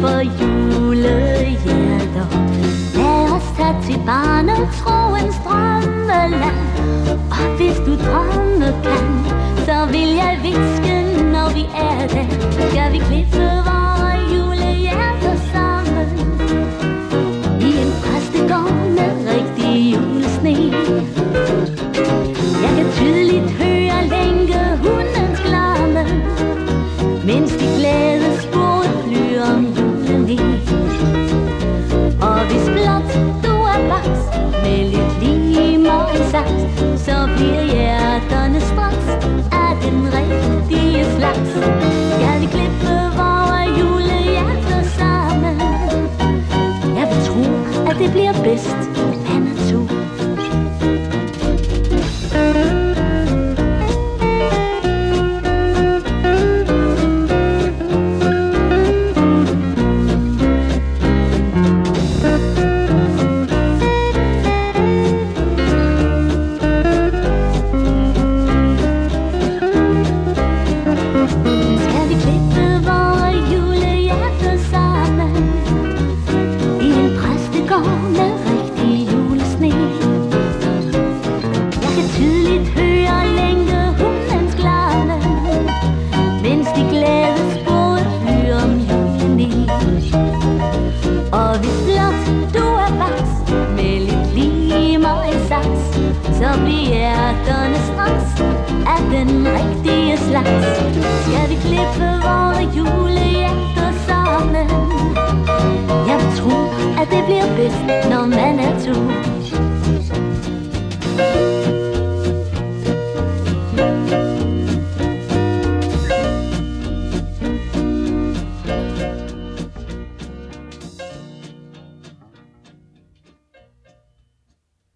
for julehjerter. Lad os tage til barnetroens drømmeland. Og hvis du drømme kan, så vil jeg hviske, når vi er der. Skal vi klippe vore julehjerter sammen i en præstegård med rigtig julesne. Jeg kan tydeligt høre længe hundens larme, mens de glædesbåde flyr om julen i. Og hvis blot du er vaks med lidt lim og en saks, så bliver hjerterne straks af den rigtige slags. Skal vi klippe vore julehjerter sammen? Jeg vil tro, at det bliver bedst af natur. Så bliver hjerterne straks af den rigtige slags. Skal vi klippe vore julehjerter sammen? Jeg vil tro, at det bliver bedst, når man er to.